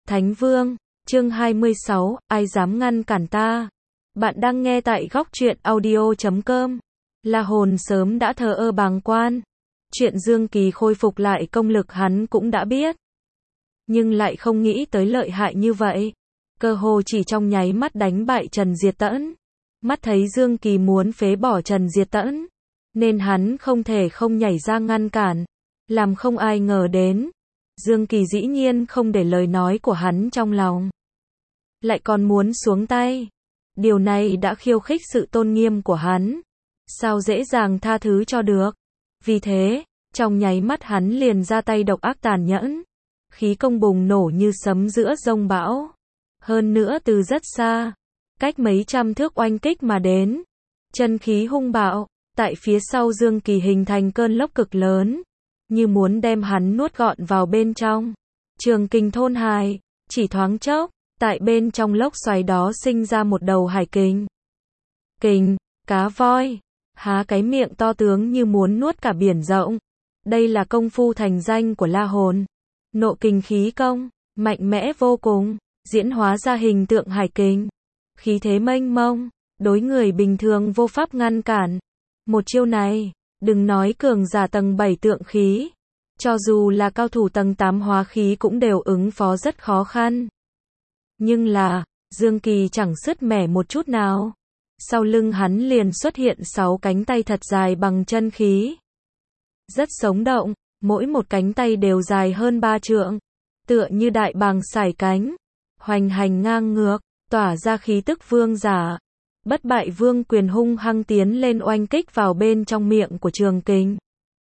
Thánh Vương, chương 26, ai dám ngăn cản ta? Bạn đang nghe tại góc truyện audio.com. La Hồn sớm đã thờ ơ bàng quan. Chuyện Dương Kỳ khôi phục lại công lực hắn cũng đã biết. Nhưng lại không nghĩ tới lợi hại như vậy. Cơ hồ chỉ trong nháy mắt đánh bại Trần Diệt Tẫn. Mắt thấy Dương Kỳ muốn phế bỏ Trần Diệt Tẫn, nên hắn không thể không nhảy ra ngăn cản. Làm không ai ngờ đến, Dương Kỳ dĩ nhiên không để lời nói của hắn trong lòng, lại còn muốn xuống tay. Điều này đã khiêu khích sự tôn nghiêm của hắn, sao dễ dàng tha thứ cho được. Vì thế, trong nháy mắt hắn liền ra tay độc ác tàn nhẫn, khí công bùng nổ như sấm giữa giông bão. Hơn nữa từ rất xa, cách mấy trăm thước oanh kích mà đến, chân khí hung bạo, tại phía sau Dương Kỳ hình thành cơn lốc cực lớn, như muốn đem hắn nuốt gọn vào bên trong. Trường kình thôn hài, chỉ thoáng chốc, tại bên trong lốc xoáy đó sinh ra một đầu hải kình. Kình, cá voi, há cái miệng to tướng như muốn nuốt cả biển rộng. Đây là công phu thành danh của La Hồn. Nộ kình khí công, mạnh mẽ vô cùng, diễn hóa ra hình tượng hải kình. Khí thế mênh mông, đối người bình thường vô pháp ngăn cản. Một chiêu này, đừng nói cường giả tầng 7 tượng khí, cho dù là cao thủ tầng 8 hóa khí cũng đều ứng phó rất khó khăn. Nhưng là, Dương Kỳ chẳng sứt mẻ một chút nào. Sau lưng hắn liền xuất hiện 6 cánh tay thật dài bằng chân khí. Rất sống động, mỗi một cánh tay đều dài hơn 3 trượng, tựa như đại bàng sải cánh, hoành hành ngang ngược, tỏa ra khí tức vương giả. Bất bại vương quyền hung hăng tiến lên oanh kích vào bên trong miệng của trường kình.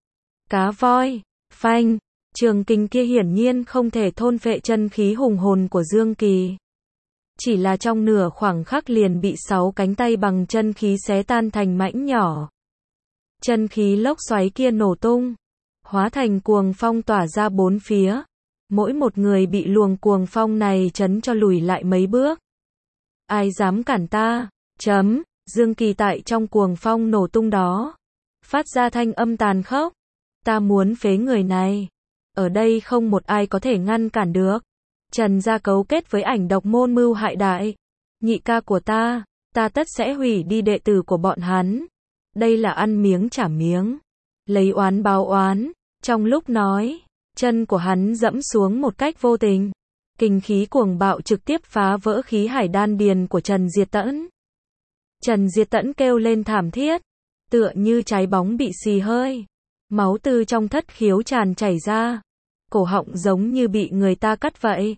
Cá voi, phanh, trường kình kia hiển nhiên không thể thôn phệ chân khí hùng hồn của Dương Kỳ. Chỉ là trong nửa khoảng khắc liền bị 6 cánh tay bằng chân khí xé tan thành mảnh nhỏ. Chân khí lốc xoáy kia nổ tung, hóa thành cuồng phong tỏa ra bốn phía. Mỗi một người bị luồng cuồng phong này chấn cho lùi lại mấy bước. Ai dám cản ta? Chấm, Dương Kỳ tại trong cuồng phong nổ tung đó, phát ra thanh âm tàn khốc. Ta muốn phế người này. Ở đây không một ai có thể ngăn cản được. Trần gia cấu kết với Ảnh Độc môn mưu hại đại nhị ca của ta tất sẽ hủy đi đệ tử của bọn hắn. Đây là ăn miếng trả miếng, lấy oán báo oán. Trong lúc nói, chân của hắn dẫm xuống một cách vô tình. Kình khí cuồng bạo trực tiếp phá vỡ khí hải đan điền của Trần Diệt Tẫn. Trần Diệt Tẫn kêu lên thảm thiết, tựa như trái bóng bị xì hơi. Máu từ trong thất khiếu tràn chảy ra, cổ họng giống như bị người ta cắt vậy.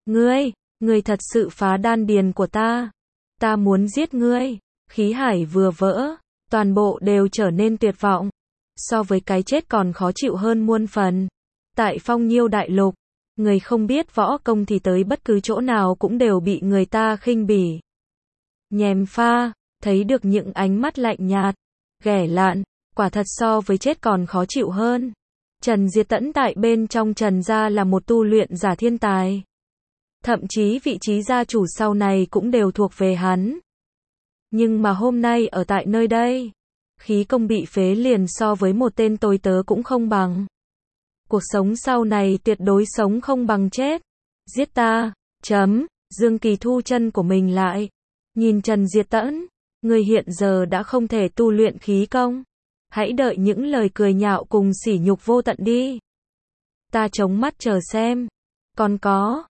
Ngươi thật sự phá đan điền của ta muốn giết ngươi. Khí hải vừa vỡ, toàn bộ đều trở nên tuyệt vọng. So với cái chết còn khó chịu hơn muôn phần. Tại Phong Nhiêu đại lục, người không biết võ công thì tới bất cứ chỗ nào cũng đều bị người ta khinh bỉ, nhèm pha. Thấy được những ánh mắt lạnh nhạt, ghẻ lạn, quả thật so với chết còn khó chịu hơn. Trần Diệt Tẫn tại bên trong Trần gia là một tu luyện giả thiên tài. Thậm chí vị trí gia chủ sau này cũng đều thuộc về hắn. Nhưng mà hôm nay ở tại nơi đây, khí công bị phế liền so với một tên tôi tớ cũng không bằng. Cuộc sống sau này tuyệt đối sống không bằng chết. Giết ta, chấm, Dương Kỳ thu chân của mình lại. Nhìn Trần Diệt Tẫn, người hiện giờ đã không thể tu luyện khí công. Hãy đợi những lời cười nhạo cùng sỉ nhục vô tận đi. Ta chống mắt chờ xem. Còn có,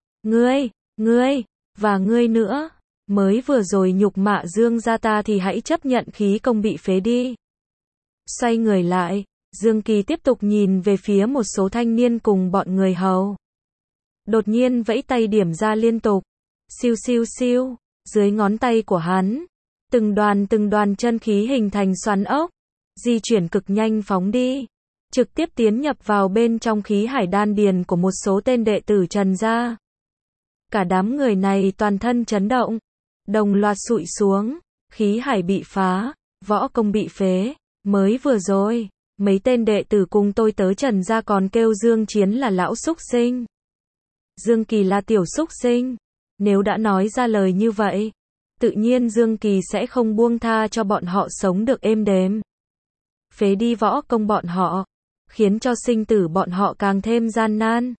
ngươi, và ngươi nữa. Mới vừa rồi nhục mạ Dương gia ta thì hãy chấp nhận khí công bị phế đi. Xoay người lại, Dương Kỳ tiếp tục nhìn về phía một số thanh niên cùng bọn người hầu. Đột nhiên vẫy tay điểm ra liên tục. Siêu siêu siêu, dưới ngón tay của hắn. Từng đoàn chân khí hình thành xoắn ốc, di chuyển cực nhanh phóng đi, trực tiếp tiến nhập vào bên trong khí hải đan điền của một số tên đệ tử Trần gia. Cả đám người này toàn thân chấn động, đồng loạt sụi xuống, khí hải bị phá, võ công bị phế. Mới vừa rồi, mấy tên đệ tử cùng tôi tớ Trần gia còn kêu Dương Chiến là lão súc sinh, Dương Kỳ là tiểu súc sinh. Nếu đã nói ra lời như vậy, tự nhiên Dương Kỳ sẽ không buông tha cho bọn họ sống được êm đềm. Phế đi võ công bọn họ, khiến cho sinh tử bọn họ càng thêm gian nan.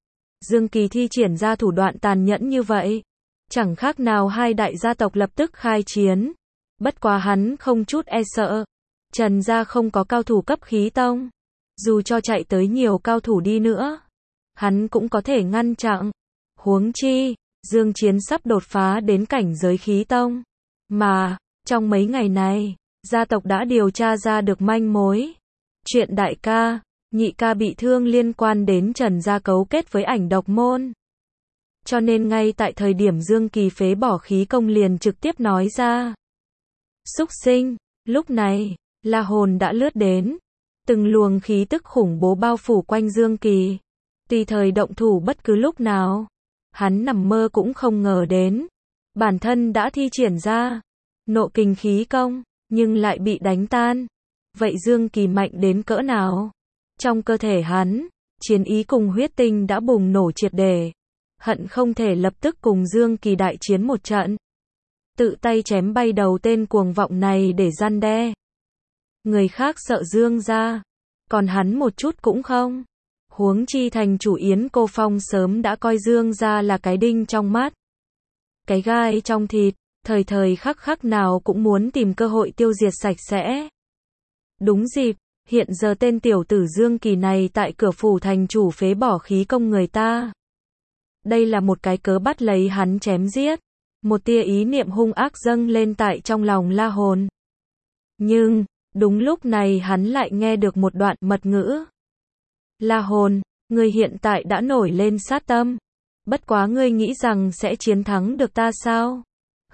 Dương Kỳ thi triển ra thủ đoạn tàn nhẫn như vậy, chẳng khác nào hai đại gia tộc lập tức khai chiến. Bất quá hắn không chút e sợ. Trần gia không có cao thủ cấp khí tông. Dù cho chạy tới nhiều cao thủ đi nữa, hắn cũng có thể ngăn chặn. Huống chi, Dương Chiến sắp đột phá đến cảnh giới khí tông. Mà, trong mấy ngày này, gia tộc đã điều tra ra được manh mối. Chuyện đại ca, nhị ca bị thương liên quan đến Trần gia cấu kết với Ảnh Độc môn. Cho nên ngay tại thời điểm Dương Kỳ phế bỏ khí công liền trực tiếp nói ra. Súc sinh, lúc này, La Hồn đã lướt đến. Từng luồng khí tức khủng bố bao phủ quanh Dương Kỳ. Tùy thời động thủ bất cứ lúc nào. Hắn nằm mơ cũng không ngờ đến. Bản thân đã thi triển ra nộ kình khí công, nhưng lại bị đánh tan. Vậy Dương Kỳ mạnh đến cỡ nào? Trong cơ thể hắn, chiến ý cùng huyết tinh đã bùng nổ triệt để. Hận không thể lập tức cùng Dương Kỳ đại chiến một trận. Tự tay chém bay đầu tên cuồng vọng này để răn đe. Người khác sợ Dương gia, còn hắn một chút cũng không. Huống chi thành chủ Yến Cô Phong sớm đã coi Dương gia là cái đinh trong mắt. Cái gai trong thịt, thời thời khắc khắc nào cũng muốn tìm cơ hội tiêu diệt sạch sẽ. Đúng dịp, hiện giờ tên tiểu tử Dương Kỳ này tại cửa phủ thành chủ phế bỏ khí công người ta. Đây là một cái cớ bắt lấy hắn chém giết. Một tia ý niệm hung ác dâng lên tại trong lòng La Hồn. Nhưng, đúng lúc này hắn lại nghe được một đoạn mật ngữ. La Hồn, ngươi hiện tại đã nổi lên sát tâm. Bất quá ngươi nghĩ rằng sẽ chiến thắng được ta sao?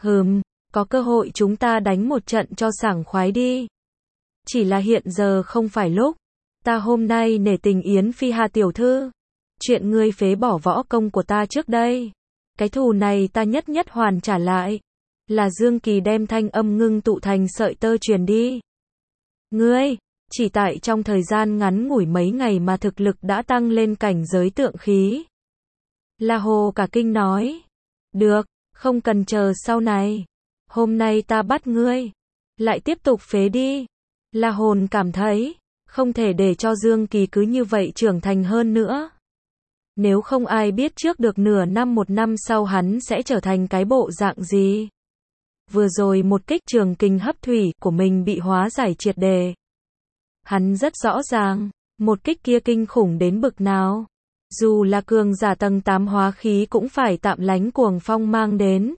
Có cơ hội chúng ta đánh một trận cho sảng khoái đi. Chỉ là hiện giờ không phải lúc. Ta hôm nay nể tình Yến Phi Hà tiểu thư. Chuyện ngươi phế bỏ võ công của ta trước đây. Cái thù này ta nhất nhất hoàn trả lại. Là Dương Kỳ đem thanh âm ngưng tụ thành sợi tơ truyền đi. Ngươi, chỉ tại trong thời gian ngắn ngủi mấy ngày mà thực lực đã tăng lên cảnh giới tượng khí. La Hồ cả kinh nói. Được, không cần chờ sau này. Hôm nay ta bắt ngươi. Lại tiếp tục phế đi. La Hồn cảm thấy, không thể để cho Dương Kỳ cứ như vậy trưởng thành hơn nữa. Nếu không ai biết trước được nửa năm một năm sau hắn sẽ trở thành cái bộ dạng gì. Vừa rồi một kích trường kình hấp thủy của mình bị hóa giải triệt đề. Hắn rất rõ ràng, một kích kia kinh khủng đến bực nào. Dù là cường giả tầng 8 hóa khí cũng phải tạm lánh cuồng phong mang đến.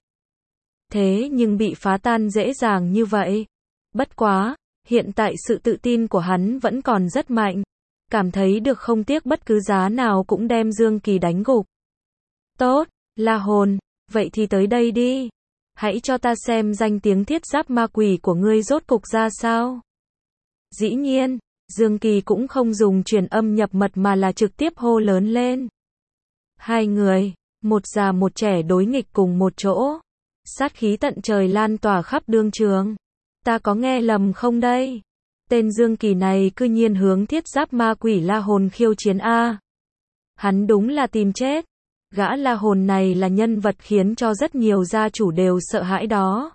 Thế nhưng bị phá tan dễ dàng như vậy. Bất quá, hiện tại sự tự tin của hắn vẫn còn rất mạnh. Cảm thấy được không tiếc bất cứ giá nào cũng đem Dương Kỳ đánh gục. Tốt, La Hồn, vậy thì tới đây đi. Hãy cho ta xem danh tiếng thiết giáp ma quỷ của ngươi rốt cục ra sao. Dĩ nhiên, Dương Kỳ cũng không dùng truyền âm nhập mật mà là trực tiếp hô lớn lên. Hai người, một già một trẻ đối nghịch cùng một chỗ. Sát khí tận trời lan tỏa khắp đương trường. Ta có nghe lầm không đây? Tên Dương Kỳ này cư nhiên hướng thiết giáp ma quỷ La Hồn khiêu chiến a. Hắn đúng là tìm chết. Gã La Hồn này là nhân vật khiến cho rất nhiều gia chủ đều sợ hãi đó.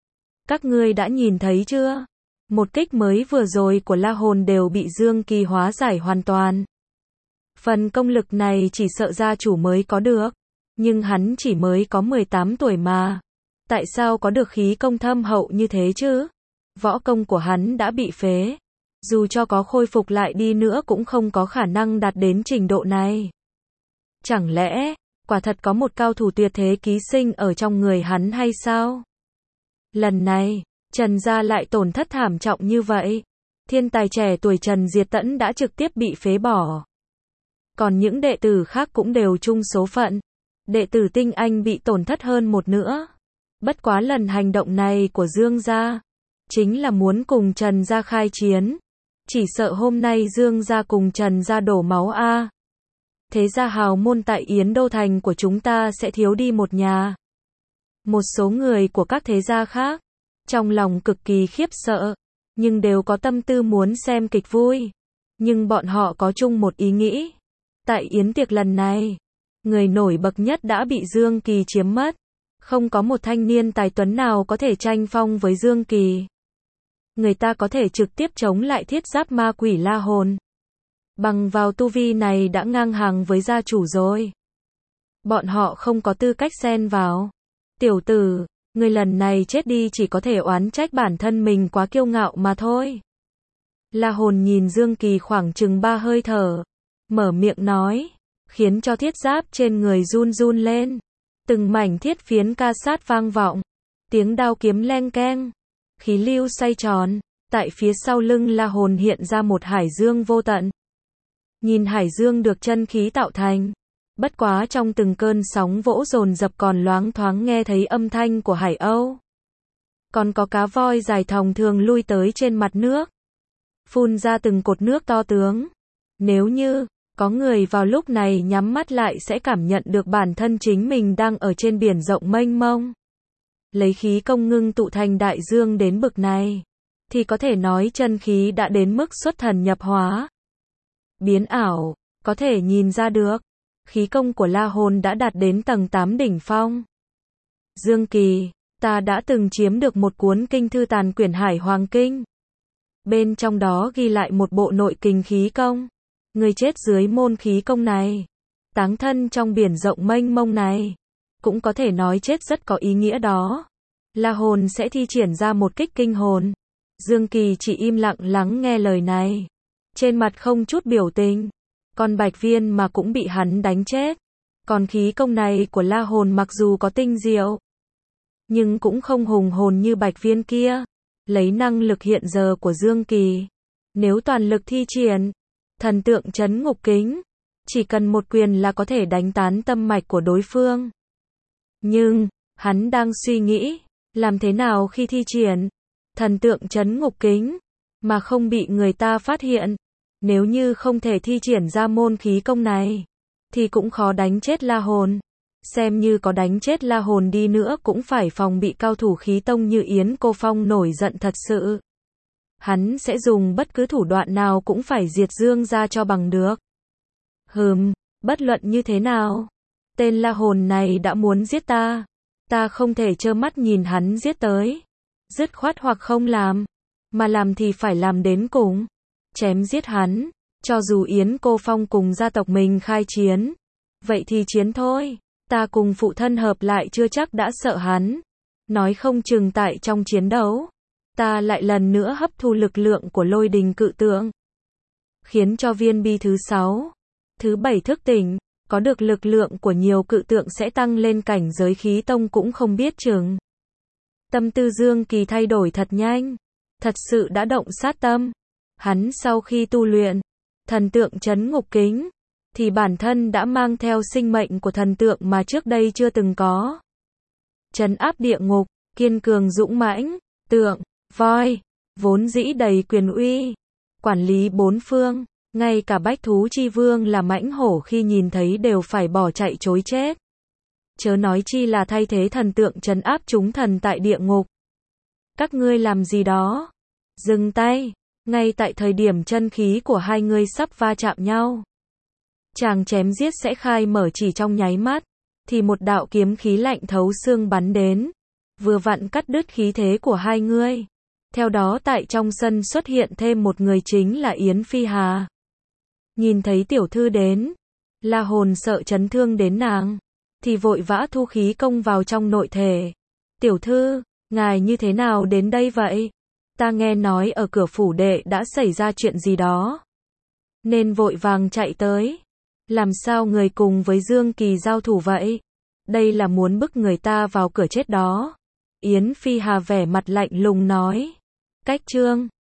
Các ngươi đã nhìn thấy chưa? Một kích mới vừa rồi của La Hồn đều bị Dương Kỳ hóa giải hoàn toàn. Phần công lực này chỉ sợ gia chủ mới có được. Nhưng hắn chỉ mới có 18 tuổi mà. Tại sao có được khí công thâm hậu như thế chứ? Võ công của hắn đã bị phế. Dù cho có khôi phục lại đi nữa cũng không có khả năng đạt đến trình độ này. Chẳng lẽ, quả thật có một cao thủ tuyệt thế ký sinh ở trong người hắn hay sao? Lần này, Trần gia lại tổn thất thảm trọng như vậy. Thiên tài trẻ tuổi Trần Diệt Tẫn đã trực tiếp bị phế bỏ. Còn những đệ tử khác cũng đều chung số phận. Đệ tử tinh anh bị tổn thất hơn một nữa. Bất quá lần hành động này của Dương gia, chính là muốn cùng Trần gia khai chiến. Chỉ sợ hôm nay Dương gia cùng Trần gia đổ máu a. Thế gia hào môn tại Yến Đô Thành của chúng ta sẽ thiếu đi một nhà. Một số người của các thế gia khác, trong lòng cực kỳ khiếp sợ, nhưng đều có tâm tư muốn xem kịch vui. Nhưng bọn họ có chung một ý nghĩ. Tại yến tiệc lần này, người nổi bật nhất đã bị Dương Kỳ chiếm mất. Không có một thanh niên tài tuấn nào có thể tranh phong với Dương Kỳ. Người ta có thể trực tiếp chống lại thiết giáp ma quỷ La Hồn. Bằng vào tu vi này đã ngang hàng với gia chủ rồi. Bọn họ không có tư cách xen vào. Tiểu tử, người lần này chết đi chỉ có thể oán trách bản thân mình quá kiêu ngạo mà thôi. La Hồn nhìn Dương Kỳ khoảng chừng 3 hơi thở, mở miệng nói, khiến cho thiết giáp trên người run run lên. Từng mảnh thiết phiến ca sát vang vọng, tiếng đao kiếm leng keng, khí lưu xoay tròn, tại phía sau lưng La Hồn hiện ra một hải dương vô tận. Nhìn hải dương được chân khí tạo thành, bất quá trong từng cơn sóng vỗ dồn dập còn loáng thoáng nghe thấy âm thanh của hải âu. Còn có cá voi dài thòng thường lui tới trên mặt nước, phun ra từng cột nước to tướng. Nếu như có người vào lúc này nhắm mắt lại sẽ cảm nhận được bản thân chính mình đang ở trên biển rộng mênh mông. Lấy khí công ngưng tụ thành đại dương đến bực này, thì có thể nói chân khí đã đến mức xuất thần nhập hóa. Biến ảo, có thể nhìn ra được, khí công của La Hồn đã đạt đến tầng 8 đỉnh phong. Dương Kỳ, ta đã từng chiếm được một cuốn kinh thư Tàn Quyển Hải Hoàng Kinh. Bên trong đó ghi lại một bộ nội kình khí công. Người chết dưới môn khí công này, táng thân trong biển rộng mênh mông này, cũng có thể nói chết rất có ý nghĩa đó. La Hồn sẽ thi triển ra một kích kinh hồn. Dương Kỳ chỉ im lặng lắng nghe lời này, trên mặt không chút biểu tình. Con bạch viên mà cũng bị hắn đánh chết. Còn khí công này của La Hồn mặc dù có tinh diệu, nhưng cũng không hùng hồn như bạch viên kia. Lấy năng lực hiện giờ của Dương Kỳ, nếu toàn lực thi triển thần tượng trấn ngục kính, chỉ cần một quyền là có thể đánh tán tâm mạch của đối phương. Nhưng, hắn đang suy nghĩ, làm thế nào khi thi triển thần tượng trấn ngục kính, mà không bị người ta phát hiện. Nếu như không thể thi triển ra môn khí công này, thì cũng khó đánh chết La Hồn. Xem như có đánh chết La Hồn đi nữa cũng phải phòng bị cao thủ khí tông như Yến Cô Phong nổi giận thật sự. Hắn sẽ dùng bất cứ thủ đoạn nào cũng phải diệt Dương ra cho bằng được. Bất luận như thế nào, tên La Hồn này đã muốn giết ta. Ta không thể trơ mắt nhìn hắn giết tới. Dứt khoát hoặc không làm, mà làm thì phải làm đến cùng. Chém giết hắn, cho dù Yến Cô Phong cùng gia tộc mình khai chiến. Vậy thì chiến thôi, ta cùng phụ thân hợp lại chưa chắc đã sợ hắn. Nói không chừng tại trong chiến đấu, ta lại lần nữa hấp thu lực lượng của lôi đình cự tượng, khiến cho viên bi thứ 6, thứ 7 thức tỉnh, có được lực lượng của nhiều cự tượng sẽ tăng lên cảnh giới khí tông cũng không biết chừng. Tâm tư Dương Kỳ thay đổi thật nhanh, thật sự đã động sát tâm. Hắn sau khi tu luyện thần tượng trấn ngục kính, thì bản thân đã mang theo sinh mệnh của thần tượng mà trước đây chưa từng có. Trấn áp địa ngục, kiên cường dũng mãnh, tượng, voi, vốn dĩ đầy quyền uy, quản lý bốn phương, ngay cả bách thú chi vương là mãnh hổ khi nhìn thấy đều phải bỏ chạy trối chết. Chớ nói chi là thay thế thần tượng trấn áp chúng thần tại địa ngục. Các ngươi làm gì đó? Dừng tay, ngay tại thời điểm chân khí của hai người sắp va chạm nhau. Chàng chém giết sẽ khai mở chỉ trong nháy mắt, thì một đạo kiếm khí lạnh thấu xương bắn đến, vừa vặn cắt đứt khí thế của hai người. Theo đó tại trong sân xuất hiện thêm một người chính là Yến Phi Hà. Nhìn thấy tiểu thư đến, La Hồn sợ chấn thương đến nàng, thì vội vã thu khí công vào trong nội thể. Tiểu thư, ngài như thế nào đến đây vậy? Ta nghe nói ở cửa phủ đệ đã xảy ra chuyện gì đó, nên vội vàng chạy tới. Làm sao người cùng với Dương Kỳ giao thủ vậy? Đây là muốn bức người ta vào cửa chết đó. Yến Phi Hà vẻ mặt lạnh lùng nói. Cách chương